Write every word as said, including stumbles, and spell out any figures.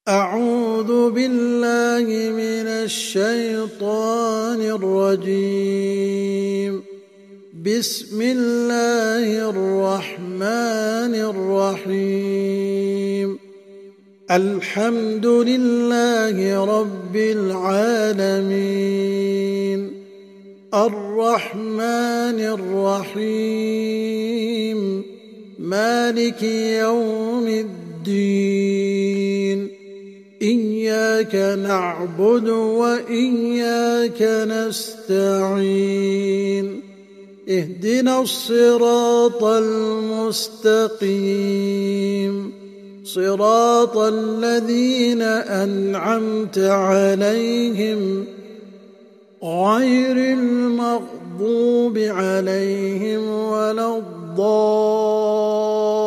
أعوذ بالله من الشيطان الرجيم. بسم الله الرحمن الرحيم. الحمد لله رب العالمين، الرحمن الرحيم، مالك يوم الدين. إياك نعبد وإياك نستعين. اهدنا الصراط المستقيم، صراط الذين أنعمت عليهم غير المغضوب عليهم ولا الضالين.